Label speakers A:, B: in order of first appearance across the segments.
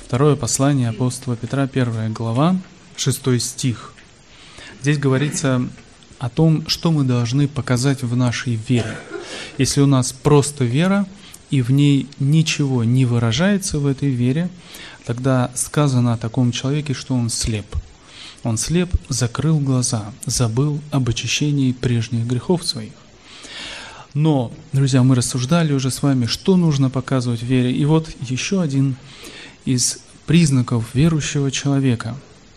A: Второе послание апостола Петра, 1 глава, 6 стих. Здесь говорится о том, что мы должны показать в нашей вере. Если у нас просто вера, и в ней ничего не выражается в этой вере, тогда сказано о таком человеке, что он слеп. Он слеп, закрыл глаза, забыл об очищении прежних грехов своих. Но, друзья, мы рассуждали уже с вами, что нужно показывать в вере. И вот еще один из признаков верующего человека.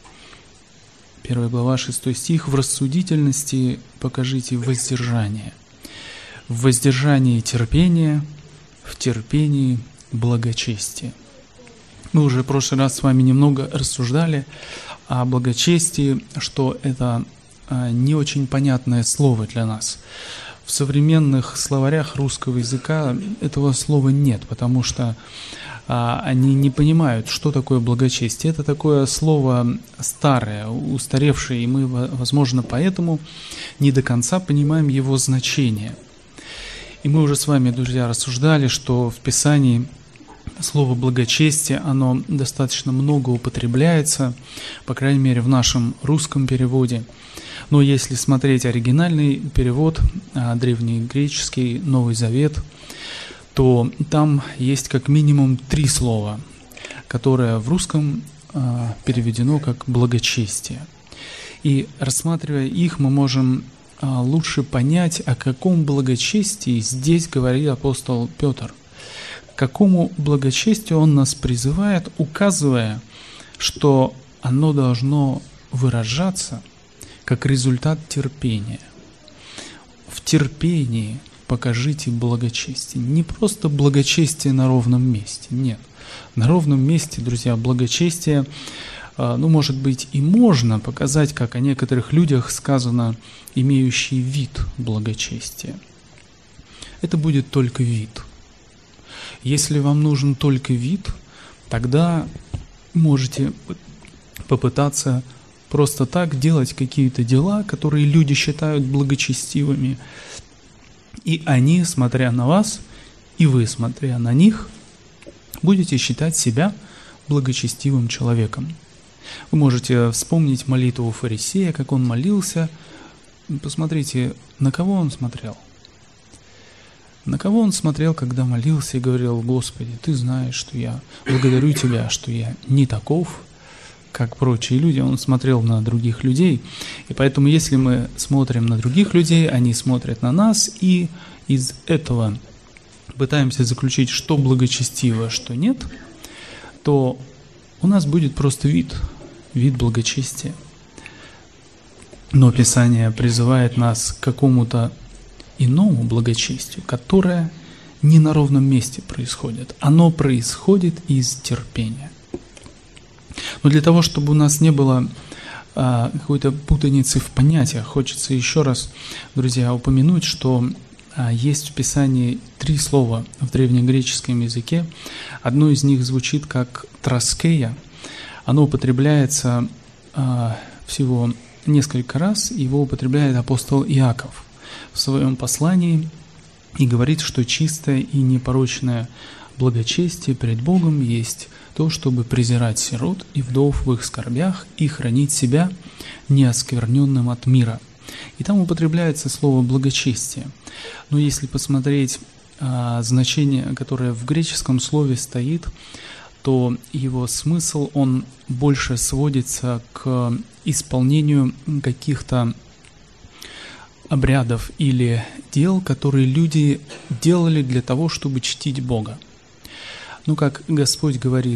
A: 1 глава, 6 стих. «В рассудительности покажите воздержание, в воздержании терпение, в терпении благочестие». Мы уже в прошлый раз с вами немного рассуждали о благочестии, что это не очень понятное слово для нас. В современных словарях русского языка этого слова нет, потому что они не понимают, что такое благочестие. Это такое слово старое, устаревшее, и мы, возможно, поэтому не до конца понимаем его значение. И мы уже с вами, друзья, рассуждали, что в Писании слово «благочестие», оно достаточно много употребляется, по крайней мере, в нашем русском переводе. Но если смотреть оригинальный перевод, древнегреческий, Новый Завет, то там есть как минимум 3 слова, которые в русском переведено как «благочестие». И рассматривая их, мы можем лучше понять, о каком благочестии здесь говорит апостол Петр. К какому благочестию он нас призывает, указывая, что оно должно выражаться как результат терпения. В терпении покажите благочестие. Не просто благочестие на ровном месте, нет. На ровном месте, друзья, благочестие, может быть, и можно показать, как о некоторых людях сказано, имеющий вид благочестия. Это будет только вид. Если вам нужен только вид, тогда можете попытаться просто так делать какие-то дела, которые люди считают благочестивыми. И они, смотря на вас, и вы, смотря на них, будете считать себя благочестивым человеком. Вы можете вспомнить молитву фарисея, как он молился. Посмотрите, на кого он смотрел. На кого он смотрел, когда молился и говорил: «Господи, Ты знаешь, что я благодарю Тебя, что я не таков, как прочие люди». Он смотрел на других людей. И поэтому, если мы смотрим на других людей, они смотрят на нас, и из этого пытаемся заключить, что благочестиво, что нет, то у нас будет просто вид благочестия. Но Писание призывает нас к какому-то иному благочестию, которое не на ровном месте происходит. Оно происходит из терпения. Но для того, чтобы у нас не было какой-то путаницы в понятиях, хочется еще раз, друзья, упомянуть, что есть в Писании 3 слова в древнегреческом языке. Одно из них звучит как «троскея». Оно употребляется всего несколько раз, его употребляет апостол Иаков в своем послании и говорит, что чистое и непорочное благочестие пред Богом есть то, чтобы презирать сирот и вдов в их скорбях и хранить себя неоскверненным от мира. И там употребляется слово «благочестие». Но если посмотреть значение, которое в греческом слове стоит, то его смысл, он больше сводится к исполнению каких-то обрядов или дел, которые люди делали для того, чтобы чтить Бога. Как Господь говорит: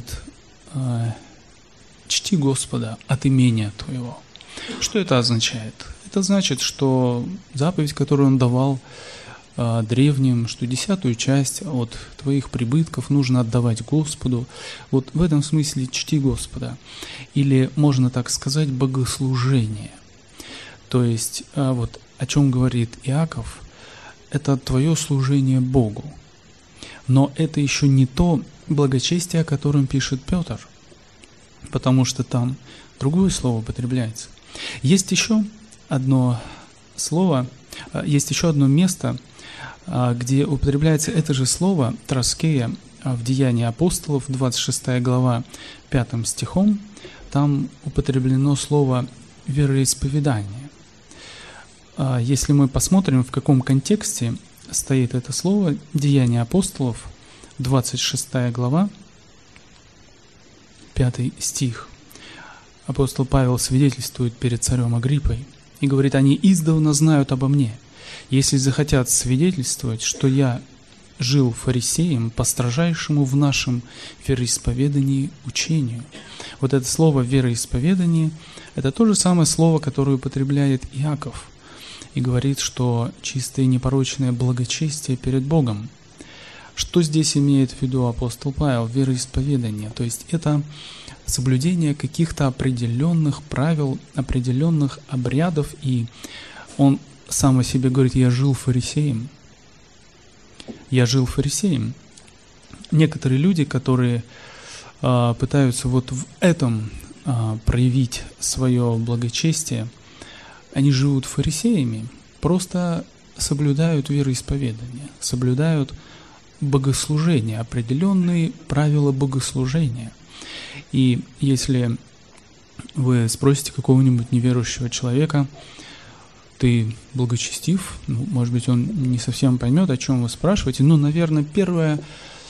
A: «Чти Господа от имения твоего». Что это означает? Это значит, что заповедь, которую Он давал древним, что 10-ю часть от твоих прибытков нужно отдавать Господу. Вот в этом смысле чти Господа. Или, можно так сказать, богослужение. То есть, вот о чем говорит Иаков, это твое служение Богу. Но это еще не то благочестие, о котором пишет Петр, потому что там другое слово употребляется. Есть еще одно слово, есть еще одно место, где употребляется это же слово «троскея» в Деянии апостолов, 26 глава, 5 стихом, там употреблено слово «вероисповедание». Если мы посмотрим, в каком контексте стоит это слово, Деяния апостолов, 26 глава, 5 стих. Апостол Павел свидетельствует перед царем Агриппой и говорит: «Они издавна знают обо мне, если захотят свидетельствовать, что я жил фарисеем по строжайшему в нашем вероисповедании учению». Вот это слово «вероисповедание» — это то же самое слово, которое употребляет Иаков и говорит, что чистое и непорочное благочестие перед Богом. Что здесь имеет в виду апостол Павел? Вероисповедание. То есть это соблюдение каких-то определенных правил, определенных обрядов, и он сам о себе говорит: «Я жил фарисеем». Я жил фарисеем. Некоторые люди, которые пытаются вот в этом проявить свое благочестие, они живут фарисеями, просто соблюдают вероисповедание, соблюдают богослужение, определенные правила богослужения. И если вы спросите какого-нибудь неверующего человека: «Ты благочестив?» Может быть, он не совсем поймет, о чем вы спрашиваете, но, наверное, первое,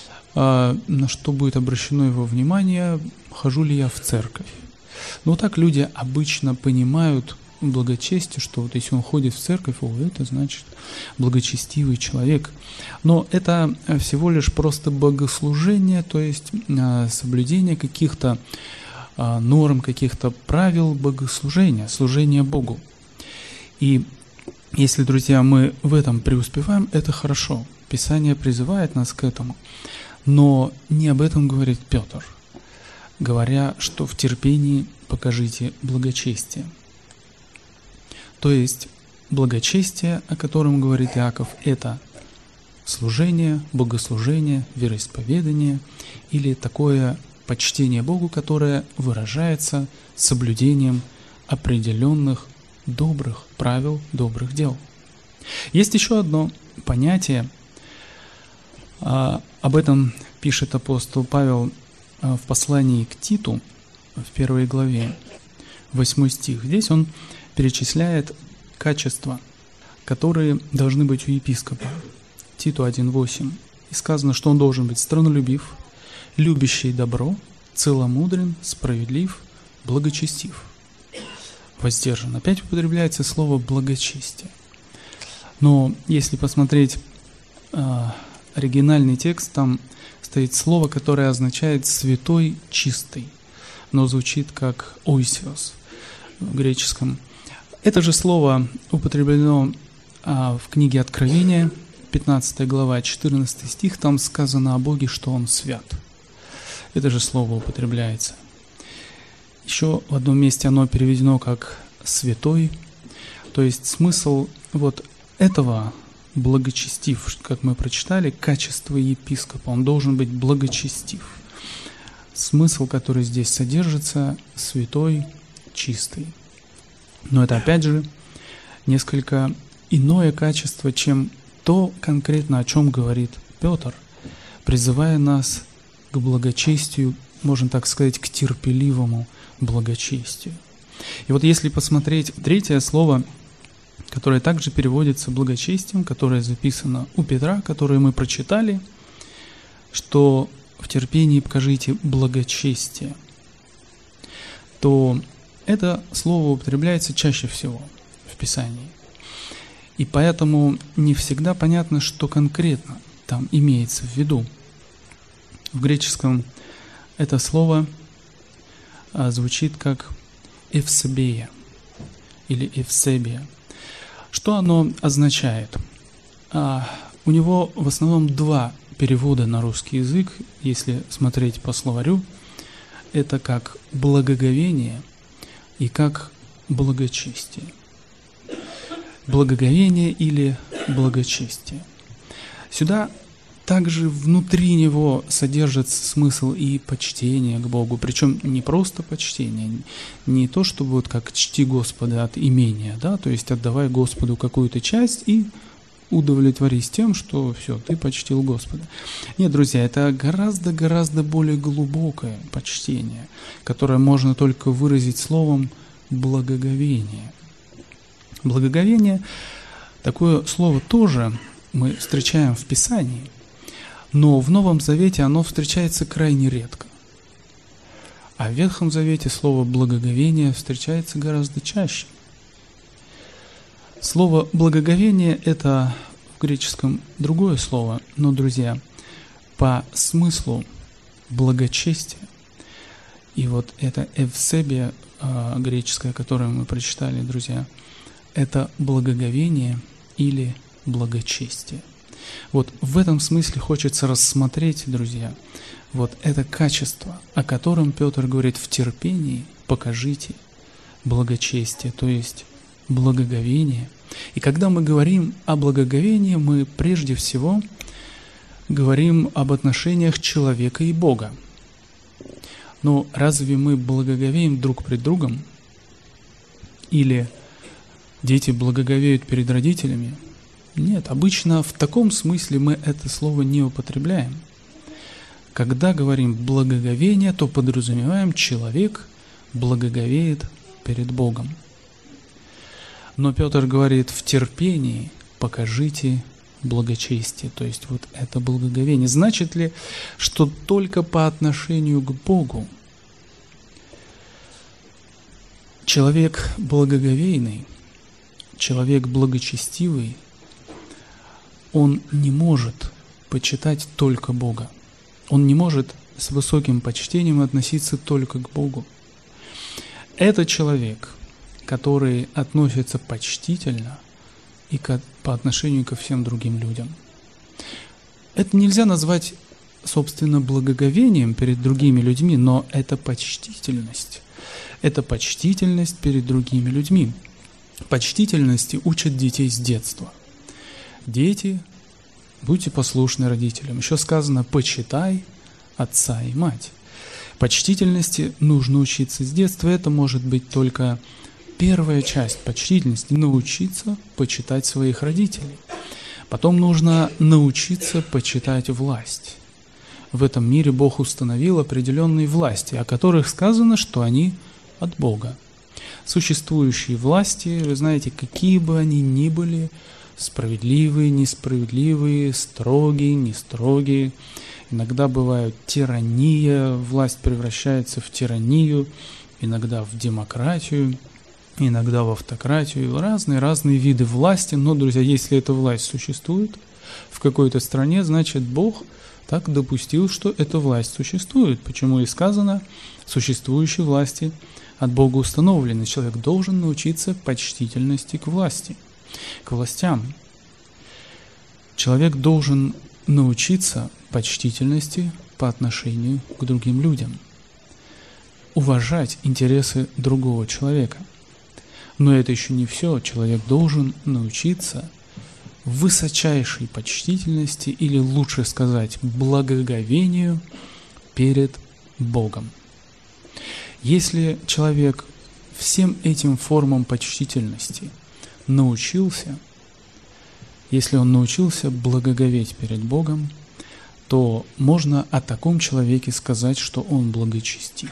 A: на что будет обращено его внимание: хожу ли я в церковь. Так люди обычно понимают благочестие, что вот если он ходит в церковь, это значит благочестивый человек. Но это всего лишь просто богослужение, то есть соблюдение каких-то норм, каких-то правил богослужения, служения Богу. И если, друзья, мы в этом преуспеваем, это хорошо. Писание призывает нас к этому. Но не об этом говорит Петр, говоря, что в терпении покажите благочестие. То есть благочестие, о котором говорит Иаков, это служение, богослужение, вероисповедание или такое почтение Богу, которое выражается соблюдением определенных добрых правил, добрых дел. Есть еще одно понятие, об этом пишет апостол Павел в послании к Титу, в 1 главе, 8 стих. Здесь он перечисляет качества, которые должны быть у епископа. Титу 1:8. И сказано, что он должен быть страннолюбив, любящий добро, целомудрен, справедлив, благочестив, воздержан. Опять употребляется слово «благочестие». Но если посмотреть оригинальный текст, там стоит слово, которое означает «святой, чистый», но звучит как «ойсиос» в греческом. Это же слово употреблено в книге Откровения, 15 глава, 14 стих, там сказано о Боге, что Он свят. Это же слово употребляется. Еще в одном месте оно переведено как «святой», то есть смысл вот этого благочестив, как мы прочитали, качество епископа, он должен быть благочестив. Смысл, который здесь содержится, святой, чистый. Но это опять же несколько иное качество, чем то конкретно, о чем говорит Петр, призывая нас к благочестию, можно так сказать, к терпеливому благочестию. И вот если посмотреть третье слово, которое также переводится благочестием, которое записано у Петра, которое мы прочитали, что в терпении покажите благочестие, то это слово употребляется чаще всего в Писании. И поэтому не всегда понятно, что конкретно там имеется в виду. В греческом это слово звучит как «эвсебия» или «эвсебия». Что оно означает? У него в основном два перевода на русский язык, если смотреть по словарю. Это как «благоговение» и как «благочестие». Благоговение или благочестие. Сюда также внутри него содержится смысл и почтение к Богу, причем не просто почтение, не то, чтобы вот как «чти Господа от имения», да, то есть отдавай Господу какую-то часть и удовлетворись тем, что все, ты почтил Господа. Нет, друзья, это гораздо более глубокое почтение, которое можно только выразить словом благоговение. Благоговение, такое слово тоже мы встречаем в Писании, но в Новом Завете оно встречается крайне редко. А в Ветхом Завете слово «благоговение» встречается гораздо чаще. Слово «благоговение» — это в греческом другое слово, но, друзья, по смыслу благочестие, и вот это «эвсебия» греческое, которое мы прочитали, друзья, это благоговение или благочестие. Вот в этом смысле хочется рассмотреть, друзья, вот это качество, о котором Петр говорит: в терпении покажите благочестие, то есть благоговение. И когда мы говорим о благоговении, мы прежде всего говорим об отношениях человека и Бога. Но разве мы благоговеем друг пред другом? Или дети благоговеют перед родителями? Нет, обычно в таком смысле мы это слово не употребляем. Когда говорим благоговение, то подразумеваем, человек благоговеет перед Богом. Но Петр говорит: в терпении покажите благочестие, то есть вот это благоговение. Значит ли, что только по отношению к Богу человек благоговейный, человек благочестивый, он не может почитать только Бога. Он не может с высоким почтением относиться только к Богу. Это человек, который относится почтительно и по отношению ко всем другим людям. Это нельзя назвать, собственно, благоговением перед другими людьми, но это почтительность. Это почтительность перед другими людьми. Почтительности учат детей с детства. Дети, будьте послушны родителям. Еще сказано: почитай отца и мать. Почтительности нужно учиться с детства. Это может быть только первая часть почтительности — научиться почитать своих родителей. Потом нужно научиться почитать власть. В этом мире Бог установил определенные власти, о которых сказано, что они от Бога. Существующие власти, вы знаете, какие бы они ни были, справедливые, несправедливые, строгие, нестрогие. Иногда бывает тирания, власть превращается в тиранию, иногда в демократию, иногда в автократию. Разные виды власти. Но, друзья, если эта власть существует в какой-то стране, значит, Бог так допустил, что эта власть существует. Почему и сказано: существующие власти от Бога установлены. Человек должен научиться почтительности к власти, к властям. Человек должен научиться почтительности по отношению к другим людям, уважать интересы другого человека. Но это еще не все. Человек должен научиться высочайшей почтительности, или лучше сказать, благоговению перед Богом. Если человек всем этим формам почтительности научился, если он научился благоговеть перед Богом, то можно о таком человеке сказать, что он благочестив.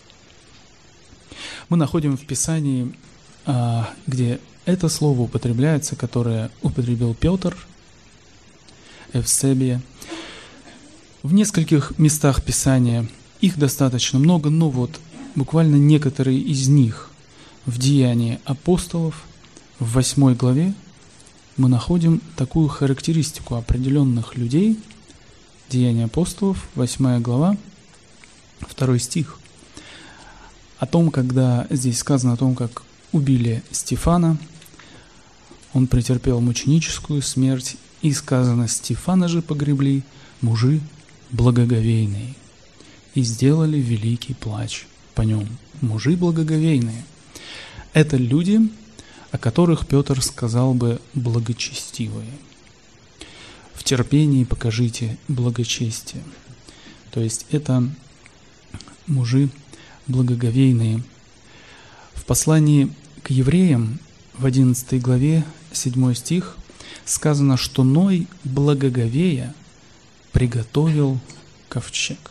A: Мы находим в Писании, где это слово употребляется, которое употребил Петр, эвсебия. В нескольких местах Писания, их достаточно много, но вот буквально некоторые из них в Деянии апостолов, в 8 главе, мы находим такую характеристику определенных людей. Деяния апостолов, 8 глава, 2 стих. О том, когда здесь сказано о том, как убили Стефана, он претерпел мученическую смерть, и сказано: Стефана же погребли мужи благоговейные, и сделали великий плач по нем. Мужи благоговейные — это люди, о которых Петр сказал бы благочестивые. В терпении покажите благочестие. То есть это мужи благоговейные. В послании к евреям в 11 главе 7 стих сказано, что Ной, благоговея, приготовил ковчег.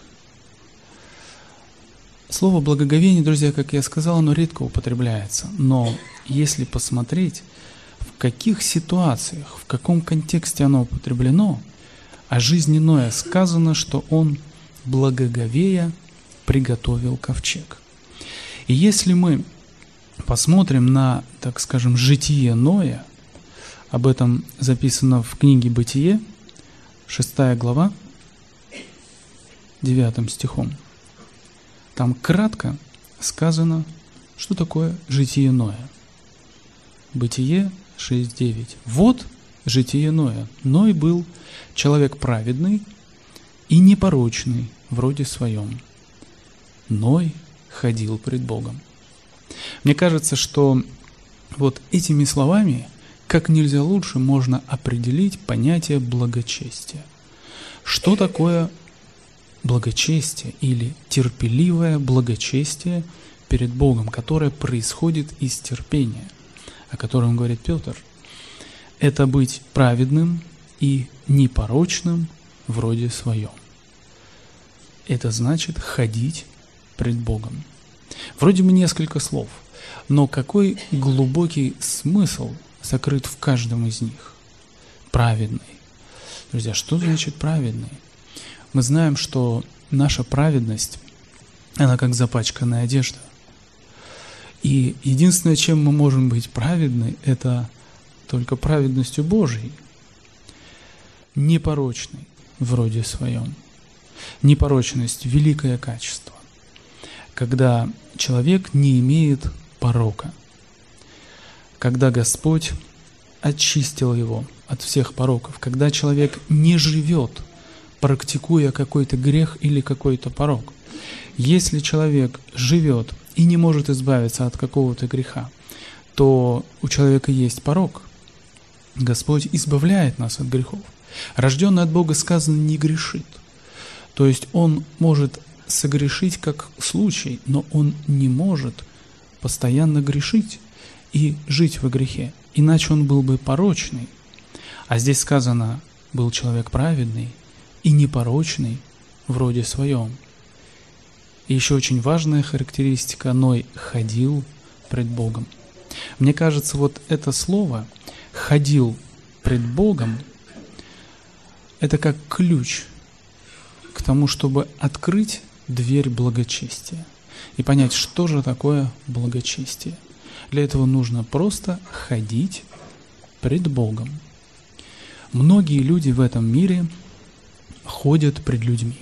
A: Слово «благоговение», друзья, как я сказал, оно редко употребляется. Но если посмотреть, в каких ситуациях, в каком контексте оно употреблено, о жизни Ноя сказано, что он, благоговея, приготовил ковчег. И если мы посмотрим на, так скажем, житие Ноя, об этом записано в книге «Бытие», 6 глава, 9 стихом. Там кратко сказано, что такое житие Ноя. Бытие 6:9. Вот житие Ноя. Ной был человек праведный и непорочный вроде своем. Ной ходил пред Богом. Мне кажется, что вот этими словами как нельзя лучше можно определить понятие благочестия. Что такое благочестие или терпеливое благочестие перед Богом, которое происходит из терпения, о котором говорит Петр? Это быть праведным и непорочным вроде своем. Это значит ходить пред Богом. Вроде бы несколько слов, но какой глубокий смысл сокрыт в каждом из них? Праведный. Друзья, что значит праведный? Мы знаем, что наша праведность, она как запачканная одежда. И единственное, чем мы можем быть праведны, это только праведностью Божией. Непорочный вроде своем. Непорочность – великое качество. Когда человек не имеет порока. Когда Господь очистил его от всех пороков. Когда человек не живет, практикуя какой-то грех или какой-то порок. Если человек живет и не может избавиться от какого-то греха, то у человека есть порок. Господь избавляет нас от грехов. Рожденный от Бога, сказано, не грешит. То есть он может согрешить как случай, но он не может постоянно грешить и жить во грехе. Иначе он был бы порочный. А здесь сказано, был человек праведный и непорочный вроде своем. И еще очень важная характеристика, Ной ходил пред Богом. Мне кажется, вот это слово «ходил пред Богом» это как ключ к тому, чтобы открыть дверь благочестия и понять, что же такое благочестие. Для этого нужно просто ходить пред Богом. Многие люди в этом мире ходят пред людьми.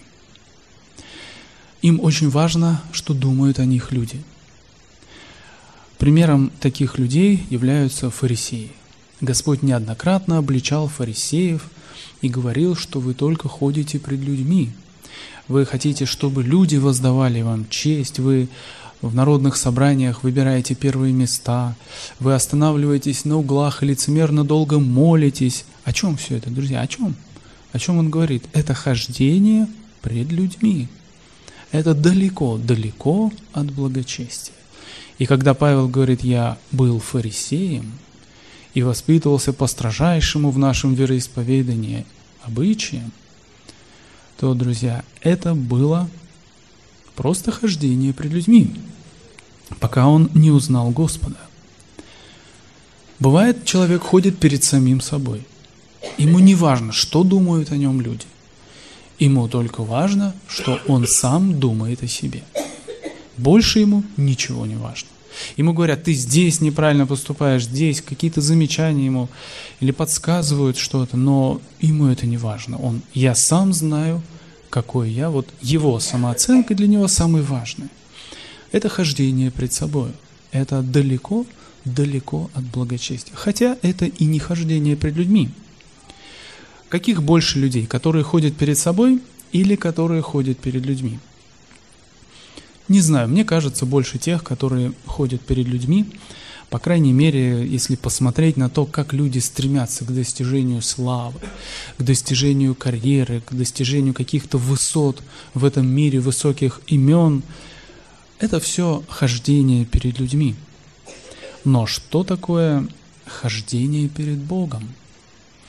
A: Им очень важно, что думают о них люди. Примером таких людей являются фарисеи. Господь неоднократно обличал фарисеев и говорил, что вы только ходите пред людьми. Вы хотите, чтобы люди воздавали вам честь, вы в народных собраниях выбираете первые места, вы останавливаетесь на углах и лицемерно долго молитесь. О чем все это, друзья? О чем? О чем он говорит? Это хождение пред людьми. Это далеко, далеко от благочестия. И когда Павел говорит, я был фарисеем и воспитывался по строжайшему в нашем вероисповедании обычаям, то, друзья, это было просто хождение пред людьми, пока он не узнал Господа. Бывает, человек ходит перед самим собой. Ему не важно, что думают о нем люди. Ему только важно, что он сам думает о себе. Больше ему ничего не важно. Ему говорят, ты здесь неправильно поступаешь, здесь какие-то замечания ему или подсказывают что-то, но ему это не важно. Я сам знаю, какой я, вот его самооценка для него самая важная. Это хождение пред собой. Это далеко, далеко от благочестия. Хотя это и не хождение пред людьми. Каких больше людей, которые ходят перед собой или которые ходят перед людьми? Не знаю, мне кажется, больше тех, которые ходят перед людьми. По крайней мере, если посмотреть на то, как люди стремятся к достижению славы, к достижению карьеры, к достижению каких-то высот в этом мире, высоких имен, это все хождение перед людьми. Но что такое хождение перед Богом?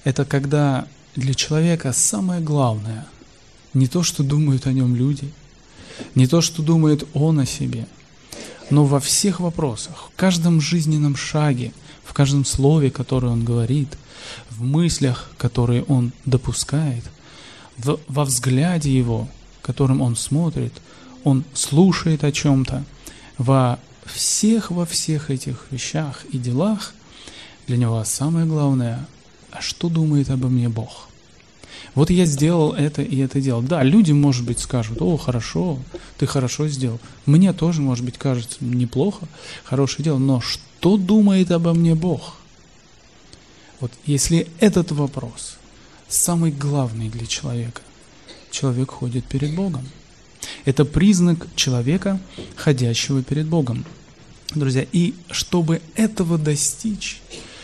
A: Это когда для человека самое главное не то, что думают о нем люди, не то, что думает он о себе, но во всех вопросах, в каждом жизненном шаге, в каждом слове, которое он говорит, в мыслях, которые он допускает, во взгляде его, которым он смотрит, он слушает о чем-то, во всех этих вещах и делах для него самое главное, а что думает обо мне Бог? Вот я сделал это и это делал. Да, люди, может быть, скажут: о, хорошо, ты хорошо сделал. Мне тоже, может быть, кажется, неплохо, хорошее дело. Но что думает обо мне Бог? Вот если этот вопрос самый главный для человека, человек ходит перед Богом. Это признак человека, ходящего перед Богом. Друзья, и чтобы этого достичь,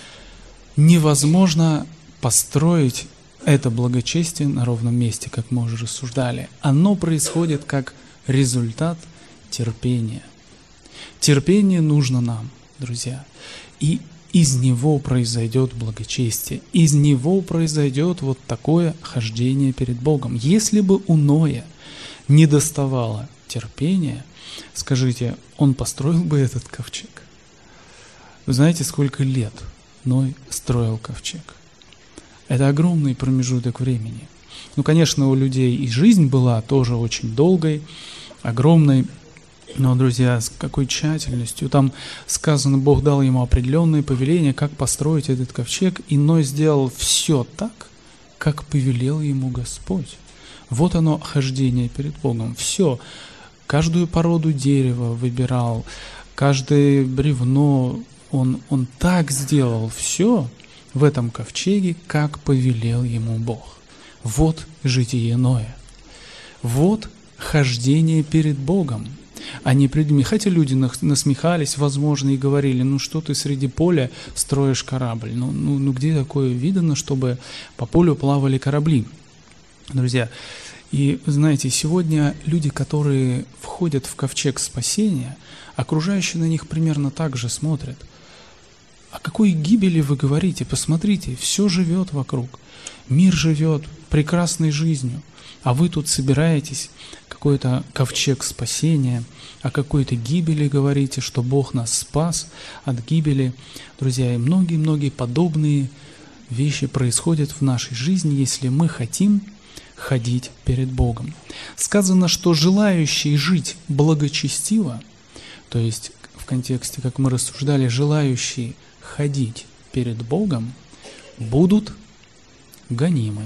A: невозможно построить это благочестие на ровном месте, как мы уже рассуждали. Оно происходит как результат терпения. Терпение нужно нам, друзья, и из него произойдет благочестие, из него произойдет вот такое хождение перед Богом. Если бы у Ноя не доставало терпения, скажите, он построил бы этот ковчег? Вы знаете, сколько лет Ной строил ковчег? Это огромный промежуток времени. Ну, конечно, у людей и жизнь была тоже очень долгой, огромной, но, друзья, с какой тщательностью. Там сказано, Бог дал ему определенные повеления, как построить этот ковчег, и Ной сделал все так, как повелел ему Господь. Вот оно, хождение перед Богом. Все. Каждую породу дерева выбирал, каждое бревно, он так сделал все в этом ковчеге, как повелел ему Бог. Вот житие Ноя. Вот хождение перед Богом, а не пред людьми. Хотя люди насмехались, возможно, и говорили: ну что ты среди поля строишь корабль? Ну где такое видано, чтобы по полю плавали корабли? Друзья, и знаете, сегодня люди, которые входят в ковчег спасения, окружающие на них примерно так же смотрят. О какой гибели вы говорите? Посмотрите, все живет вокруг. Мир живет прекрасной жизнью, а вы тут собираетесь, какой-то ковчег спасения, о какой-то гибели говорите, что Бог нас спас от гибели. Друзья, и многие-многие подобные вещи происходят в нашей жизни, если мы хотим ходить перед Богом. Сказано, что желающие жить благочестиво, то есть в контексте, как мы рассуждали, желающие ходить перед Богом, будут гонимы.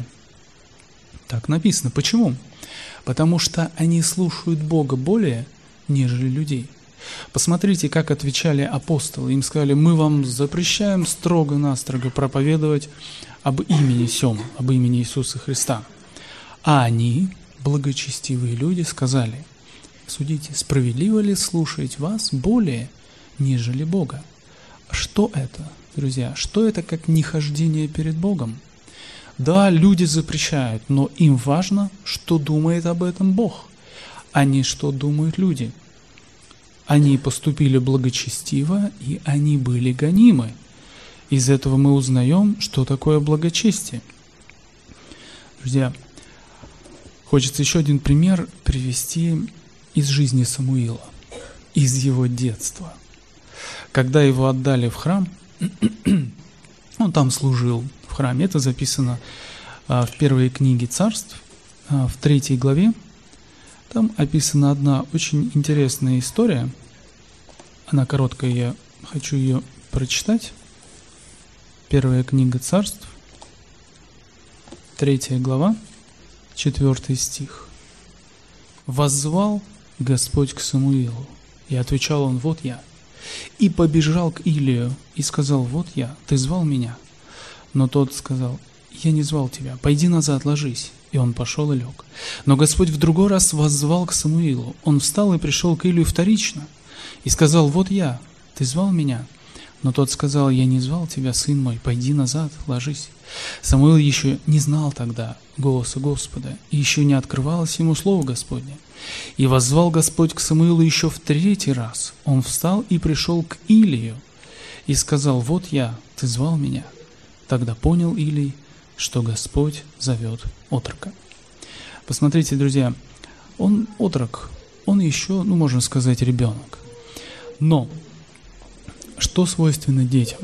A: Так написано. Почему? Потому что они слушают Бога более, нежели людей. Посмотрите, как отвечали апостолы. Им сказали: мы вам запрещаем строго-настрого проповедовать об имени сем, об имени Иисуса Христа. А они, благочестивые люди, сказали: судите, справедливо ли слушать вас более, нежели Бога? Что это, друзья? Что это, как нехождение перед Богом? Да, люди запрещают, но им важно, что думает об этом Бог, а не что думают люди. Они поступили благочестиво, и они были гонимы. Из этого мы узнаем, что такое благочестие. Друзья, хочется еще один пример привести из жизни Самуила, из его детства. Когда его отдали в храм, он там служил в храме. Это записано в первой книге Царств, в 3 главе. Там описана одна очень интересная история. Она короткая, я хочу ее прочитать. Первая книга Царств, 3 глава, 4 стих. «Воззвал Господь к Самуилу, и отвечал он: вот я. И побежал к Илию, и сказал: вот я, ты звал меня? Но тот сказал: я не звал тебя, пойди назад, ложись. И он пошел и лег. Но Господь в другой раз воззвал к Самуилу. Он встал и пришел к Илию вторично, и сказал: вот я, ты звал меня? Но тот сказал: я не звал тебя, сын мой, пойди назад, ложись. Самуил еще не знал тогда голоса Господа, и еще не открывалось ему слово Господне. И воззвал Господь к Самуилу еще в 3 раз. Он встал и пришел к Илию, и сказал: вот я, ты звал меня? Тогда понял Илий, что Господь зовет отрока. Посмотрите, друзья, он отрок, он еще, можно сказать, ребенок. Но что свойственно детям?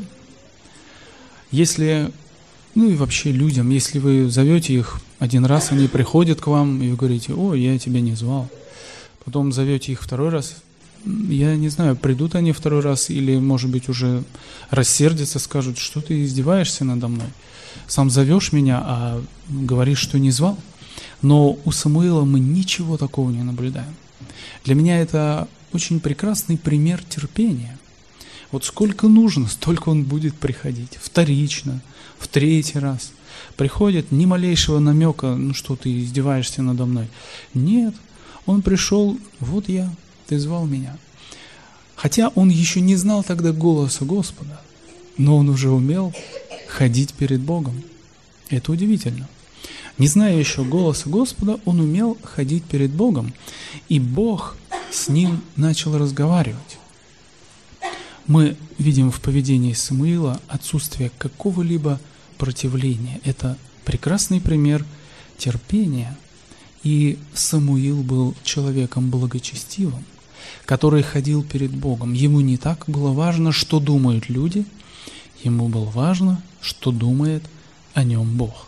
A: Если, и вообще людям, если вы зовете их один раз, они приходят к вам, и вы говорите: «О, я тебя не звал». Потом зовете их второй раз, я не знаю, придут они второй раз или, может быть, уже рассердятся, скажут: «Что ты издеваешься надо мной? Сам зовешь меня, а говоришь, что не звал». Но у Самуила мы ничего такого не наблюдаем. Для меня это очень прекрасный пример терпения. Вот сколько нужно, столько он будет приходить. Вторично, в третий раз. Приходит, ни малейшего намека: что ты издеваешься надо мной. Нет, он пришел: вот я, ты звал меня. Хотя он еще не знал тогда голоса Господа, но он уже умел ходить перед Богом. Это удивительно. Не зная еще голоса Господа, он умел ходить перед Богом, и Бог с ним начал разговаривать. Мы видим в поведении Самуила отсутствие какого-либо противления. Это прекрасный пример терпения. И Самуил был человеком благочестивым, который ходил перед Богом. Ему не так было важно, что думают люди, ему было важно, что думает о нем Бог.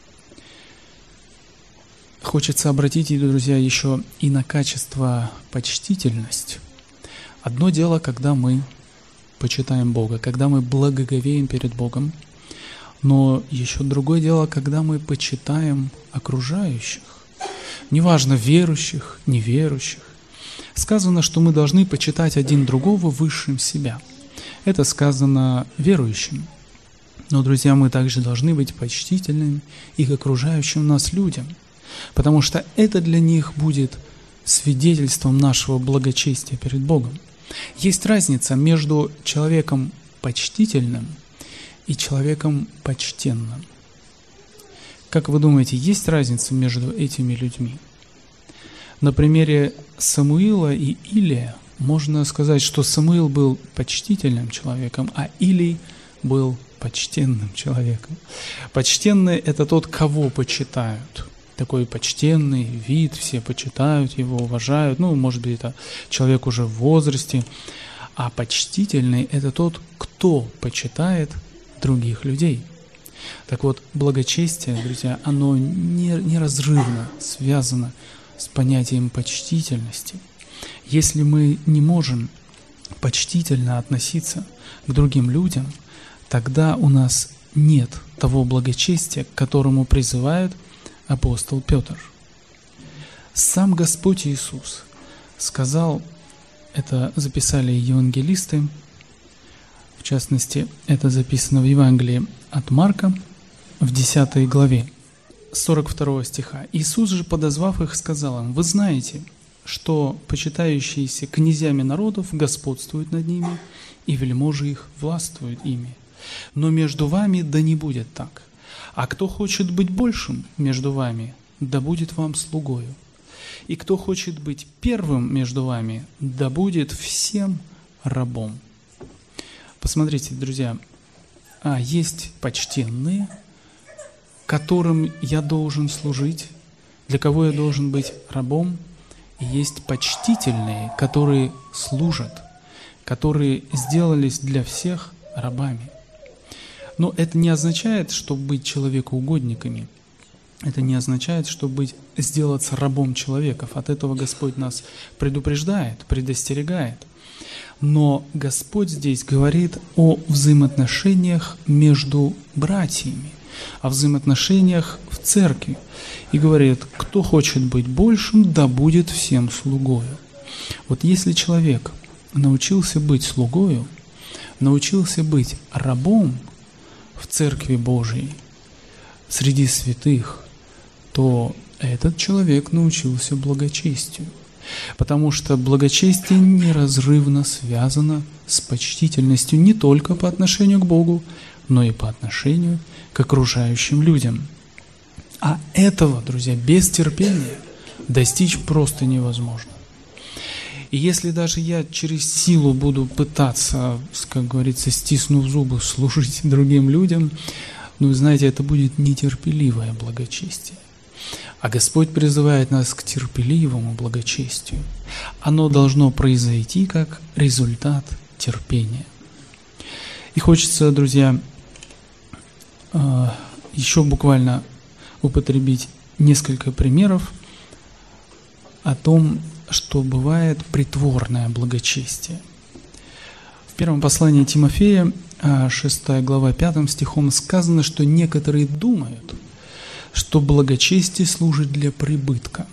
A: Хочется обратить, друзья, еще и на качество почтительность. Одно дело, когда мы почитаем Бога, когда мы благоговеем перед Богом, но еще другое дело, когда мы почитаем окружающих, неважно, верующих, неверующих. Сказано, что мы должны почитать один другого высшим себя. Это сказано верующим. Но, друзья, мы также должны быть почтительными и к окружающим нас людям, потому что это для них будет свидетельством нашего благочестия перед Богом. Есть разница между человеком почтительным и человеком почтенным. Как вы думаете, есть разница между этими людьми? На примере Самуила и Илия можно сказать, что Самуил был почтительным человеком, а Илий был почтенным человеком. Почтенный – это тот, кого почитают. Такой почтенный вид, все почитают его, уважают. Может быть, это человек уже в возрасте. А почтительный – это тот, кто почитает других людей. Так вот, благочестие, друзья, оно неразрывно связано с понятием почтительности. Если мы не можем почтительно относиться к другим людям, тогда у нас нет того благочестия, к которому призывает апостол Петр. Сам Господь Иисус сказал, это записали евангелисты, в частности, это записано в Евангелии от Марка в 10 главе, 42 стиха. «Иисус же, подозвав их, сказал им: вы знаете, что почитающиеся князьями народов господствуют над ними, и вельможи их властвуют ими. Но между вами да не будет так. А кто хочет быть большим между вами, да будет вам слугою. И кто хочет быть первым между вами, да будет всем рабом». Посмотрите, друзья, есть почтенные, которым я должен служить, для кого я должен быть рабом, и есть почтительные, которые служат, которые сделались для всех рабами. Но это не означает, что быть человекоугодниками. Это не означает, что сделаться рабом человеков. От этого Господь нас предупреждает, предостерегает. Но Господь здесь говорит о взаимоотношениях между братьями, о взаимоотношениях в церкви. И говорит: кто хочет быть большим, да будет всем слугою. Вот если человек научился быть слугою, научился быть рабом в Церкви Божией, среди святых, то этот человек научился благочестию. Потому что благочестие неразрывно связано с почтительностью не только по отношению к Богу, но и по отношению к окружающим людям. А этого, друзья, без терпения достичь просто невозможно. И если даже я через силу буду пытаться, как говорится, стиснув зубы, служить другим людям, Но вы знаете, это будет нетерпеливое благочестие. А Господь призывает нас к терпеливому благочестию. Оно должно произойти как результат терпения. И хочется, друзья, еще буквально употребить несколько примеров о том, что бывает притворное благочестие. В первом послании Тимофея, 6 глава, 5 стихом сказано, что некоторые думают, что благочестие служит для прибытка.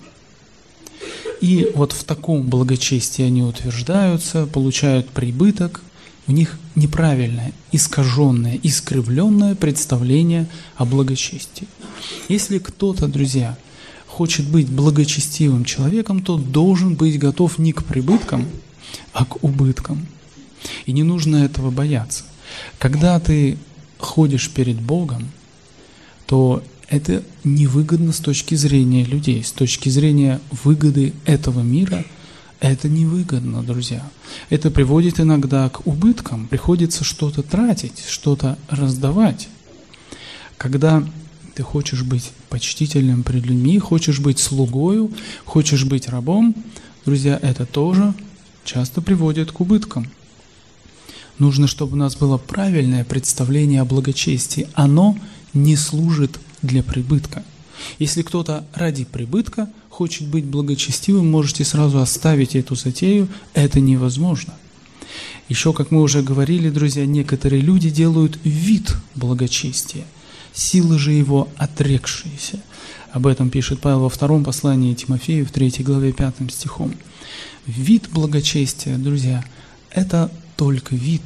A: И вот в таком благочестии они утверждаются, получают прибыток. У них неправильное, искаженное, искривленное представление о благочестии. Если кто-то, друзья, хочет быть благочестивым человеком, то должен быть готов не к прибыткам, а к убыткам. И не нужно этого бояться. Когда ты ходишь перед Богом, то это невыгодно с точки зрения людей, с точки зрения выгоды этого мира. Это невыгодно, друзья. Это приводит иногда к убыткам. Приходится что-то тратить, что-то раздавать. Когда ты хочешь быть почтительным пред людьми, хочешь быть слугою, хочешь быть рабом, друзья, это тоже часто приводит к убыткам. Нужно, чтобы у нас было правильное представление о благочестии. Оно не служит для прибытка. Если кто-то ради прибытка хочет быть благочестивым, можете сразу оставить эту затею, это невозможно. Еще, как мы уже говорили, друзья, некоторые люди делают вид благочестия, силы же его отрекшиеся. Об этом пишет Павел во втором послании Тимофею, в 3 главе 5 стихом. Вид благочестия, друзья, это только вид.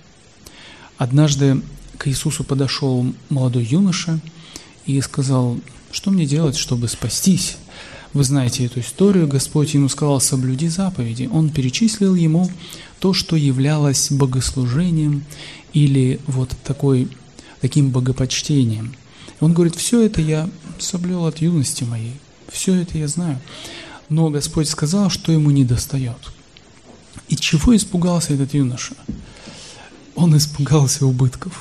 A: Однажды к Иисусу подошел молодой юноша и сказал: что мне делать, чтобы спастись? Вы знаете эту историю. Господь ему сказал: соблюди заповеди. Он перечислил ему то, что являлось богослужением или вот таким богопочтением. Он говорит: все это я соблюл от юности моей, все это я знаю. Но Господь сказал, что ему недостает. И чего испугался этот юноша? Он испугался убытков.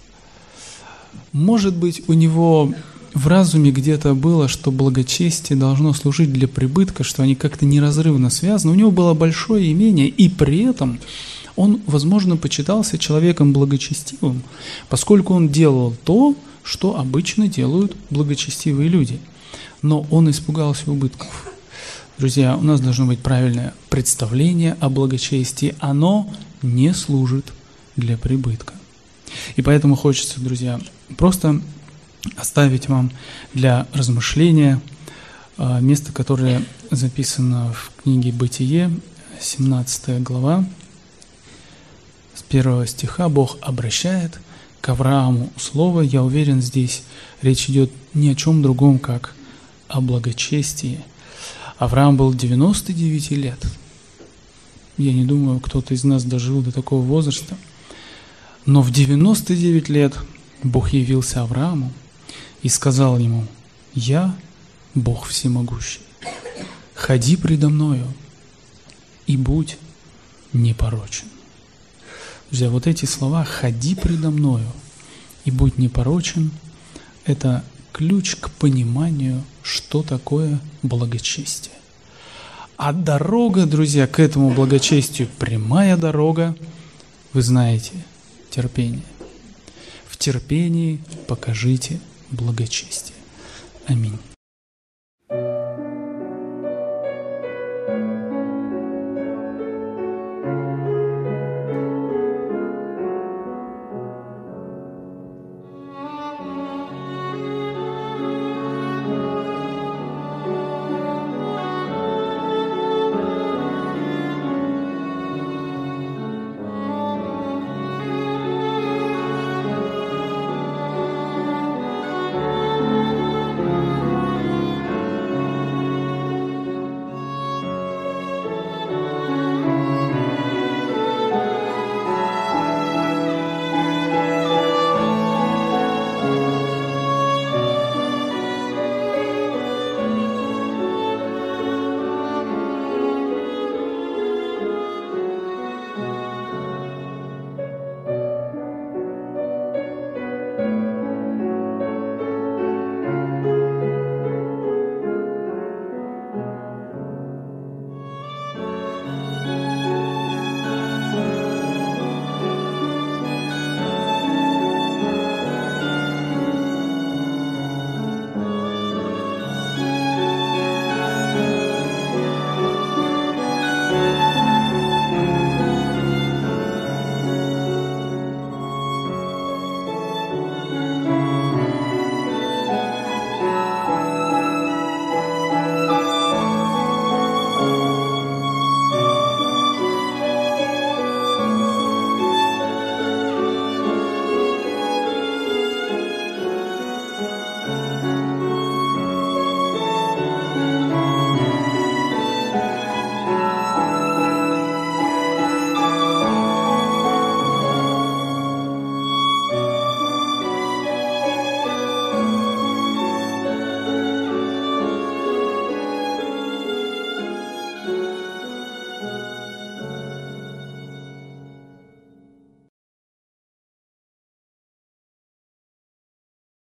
A: Может быть, у него в разуме где-то было, что благочестие должно служить для прибытка, что они как-то неразрывно связаны. У него было большое имение, и при этом он, возможно, почитался человеком благочестивым, поскольку он делал то, что обычно делают благочестивые люди. Но он испугался убытков. Друзья, у нас должно быть правильное представление о благочестии. Оно не служит для прибытка. И поэтому хочется, друзья, просто оставить вам для размышления место, которое записано в книге «Бытие», 17 глава, с 1 стиха. Бог обращает к Аврааму слово. Я уверен, здесь речь идет ни о чем другом, как о благочестии. Авраам был 99 лет. Я не думаю, кто-то из нас дожил до такого возраста. Но в 99 лет Бог явился Аврааму и сказал ему: «Я Бог всемогущий. Ходи предо мною и будь непорочен». Друзья, вот эти слова «ходи предо мною и будь непорочен» – это ключ к пониманию, что такое благочестие. А дорога, друзья, к этому благочестию, прямая дорога, вы знаете, терпение. В терпении покажите благочестие. Аминь.